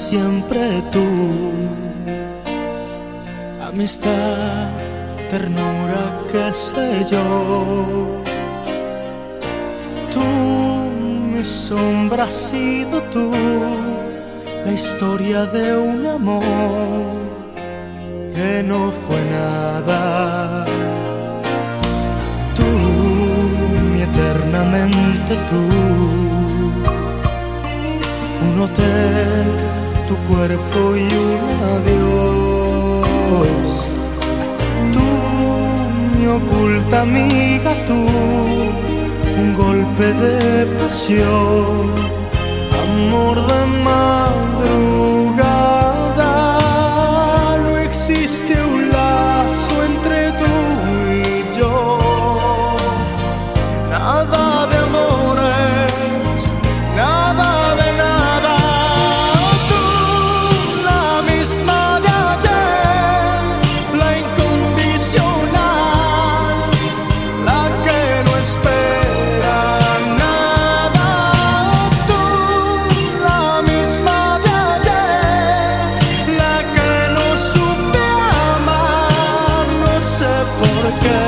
siempre tú. Amistad, ternura, qué sé yo. Tú, mi sombra, has sido tú, la historia de un amor que no fue nada. Tú, mi eternamente tú, un hotel, tu cuerpo y un adiós. Tú, mi oculta amiga, tú, un golpe de pasión, amor de madrugada. No existe un lazo entre tú y yo, nada de amores, nada de nada. Tú, la misma de ayer, la incondicional, la que no espera nada. Tú, la misma de ayer, la que no supe amar, no sé por qué.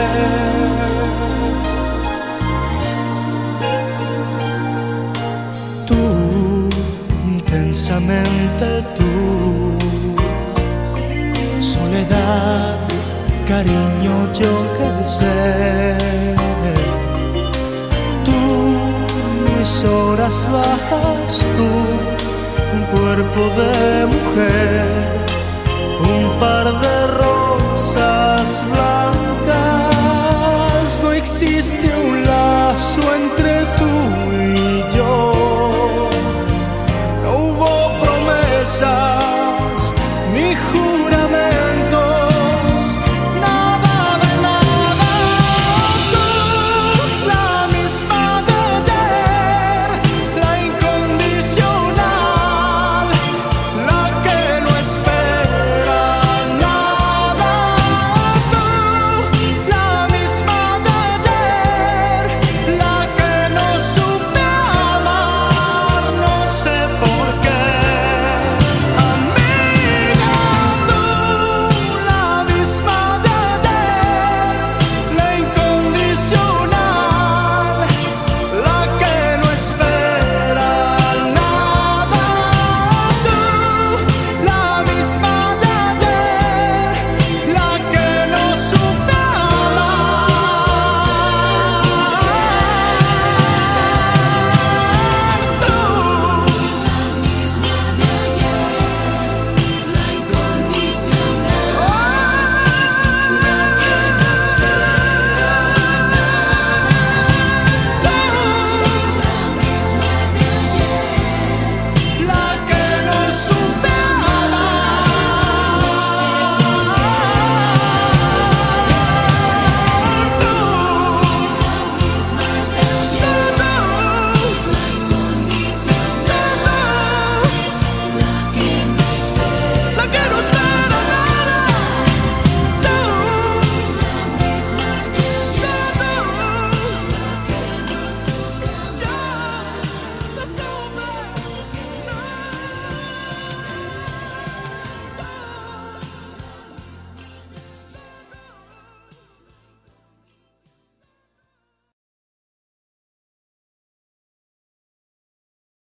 Tú, intensamente tú, soledad, cariño, yo qué sé. Tú, mis horas bajas, tú, un cuerpo de mujer, un par de rosas blancas. No existe un lazo entre tú y yo, no hubo promesa.